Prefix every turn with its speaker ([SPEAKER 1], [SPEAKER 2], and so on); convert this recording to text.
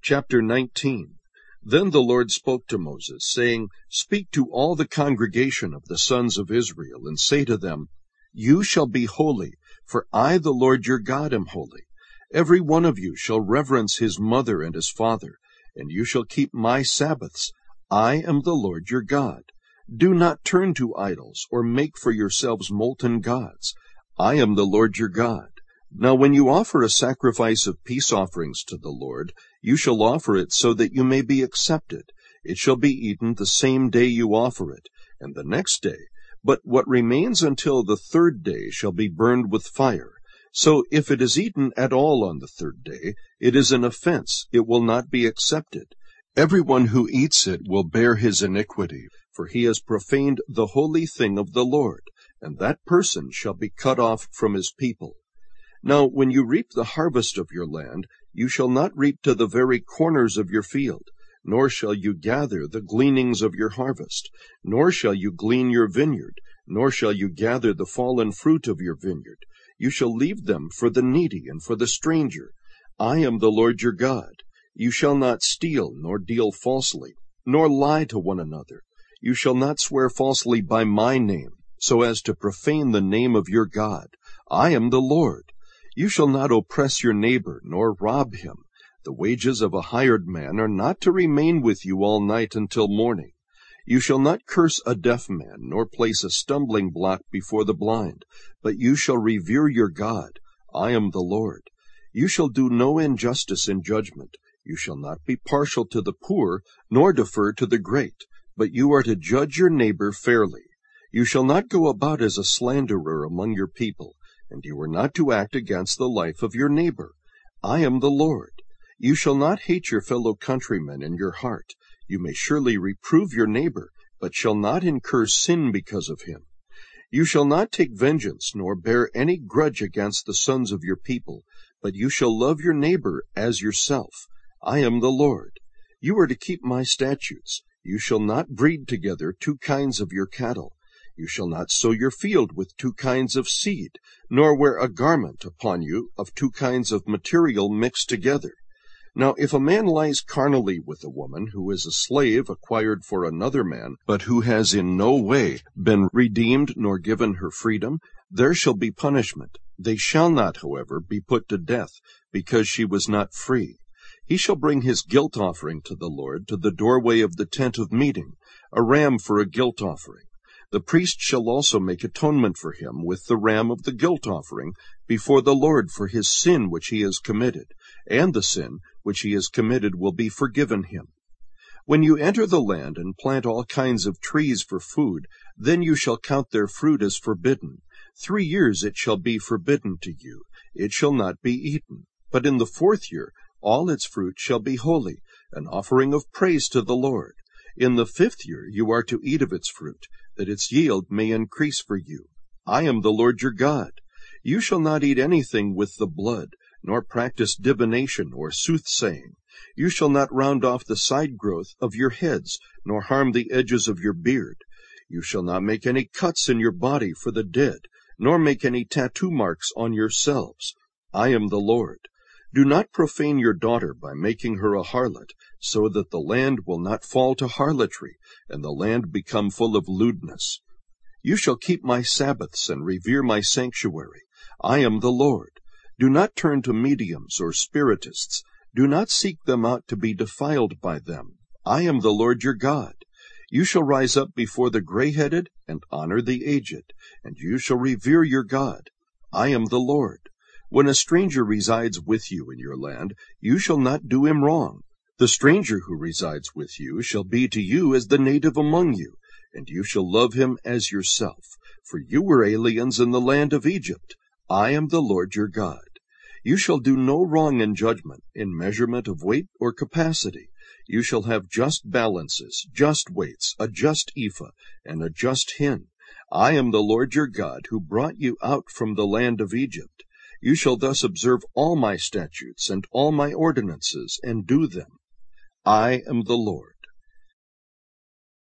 [SPEAKER 1] Chapter 19. Then the Lord spoke to Moses, saying, Speak to all the congregation of the sons of Israel, and say to them, You shall be holy, for I, the Lord your God, am holy. Every one of you shall reverence his mother and his father, and you shall keep my Sabbaths. I am the Lord your God. Do not turn to idols, or make for yourselves molten gods. I am the Lord your God. Now when you offer a sacrifice of peace offerings to the Lord, you shall offer it so that you may be accepted. It shall be eaten the same day you offer it, and the next day. But what remains until the third day shall be burned with fire. So if it is eaten at all on the third day, it is an offense, it will not be accepted. Everyone who eats it will bear his iniquity, for he has profaned the holy thing of the Lord, and that person shall be cut off from his people. Now when you reap the harvest of your land, you shall not reap to the very corners of your field, nor shall you gather the gleanings of your harvest, nor shall you glean your vineyard, nor shall you gather the fallen fruit of your vineyard. You shall leave them for the needy and for the stranger. I am the Lord your God. You shall not steal, nor deal falsely, nor lie to one another. You shall not swear falsely by my name, so as to profane the name of your God. I am the Lord. You shall not oppress your neighbor, nor rob him. The wages of a hired man are not to remain with you all night until morning. You shall not curse a deaf man, nor place a stumbling block before the blind, but you shall revere your God. I am the Lord. You shall do no injustice in judgment. You shall not be partial to the poor, nor defer to the great, but you are to judge your neighbor fairly. You shall not go about as a slanderer among your people, and you are not to act against the life of your neighbor. I am the Lord. You shall not hate your fellow countrymen in your heart. You may surely reprove your neighbor, but shall not incur sin because of him. You shall not take vengeance, nor bear any grudge against the sons of your people, but you shall love your neighbor as yourself. I am the Lord. You are to keep my statutes. You shall not breed together two kinds of your cattle. You shall not sow your field with two kinds of seed, nor wear a garment upon you of two kinds of material mixed together. Now if a man lies carnally with a woman who is a slave acquired for another man, but who has in no way been redeemed nor given her freedom, there shall be punishment. They shall not, however, be put to death, because she was not free. He shall bring his guilt offering to the Lord to the doorway of the tent of meeting, a ram for a guilt offering. The priest shall also make atonement for him with the ram of the guilt offering before the Lord for his sin which he has committed, and the sin which he has committed will be forgiven him. When you enter the land and plant all kinds of trees for food, then you shall count their fruit as forbidden. 3 years it shall be forbidden to you. It shall not be eaten. But in the 4th year all its fruit shall be holy, an offering of praise to the Lord. In the 5th year you are to eat of its fruit, that its yield may increase for you. I am the Lord your God. You shall not eat anything with the blood, nor practice divination or soothsaying. You shall not round off the side growth of your heads, nor harm the edges of your beard. You shall not make any cuts in your body for the dead, nor make any tattoo marks on yourselves. I am the Lord. Do not profane your daughter by making her a harlot, so that the land will not fall to harlotry, and the land become full of lewdness. You shall keep my Sabbaths and revere my sanctuary. I am the Lord. Do not turn to mediums or spiritists. Do not seek them out to be defiled by them. I am the Lord your God. You shall rise up before the gray-headed and honor the aged, and you shall revere your God. I am the Lord. When a stranger resides with you in your land, you shall not do him wrong. The stranger who resides with you shall be to you as the native among you, and you shall love him as yourself, for you were aliens in the land of Egypt. I am the Lord your God. You shall do no wrong in judgment, in measurement of weight or capacity. You shall have just balances, just weights, a just ephah, and a just hin. I am the Lord your God, who brought you out from the land of Egypt. You shall thus observe all my statutes and all my ordinances, and do them. I am the Lord.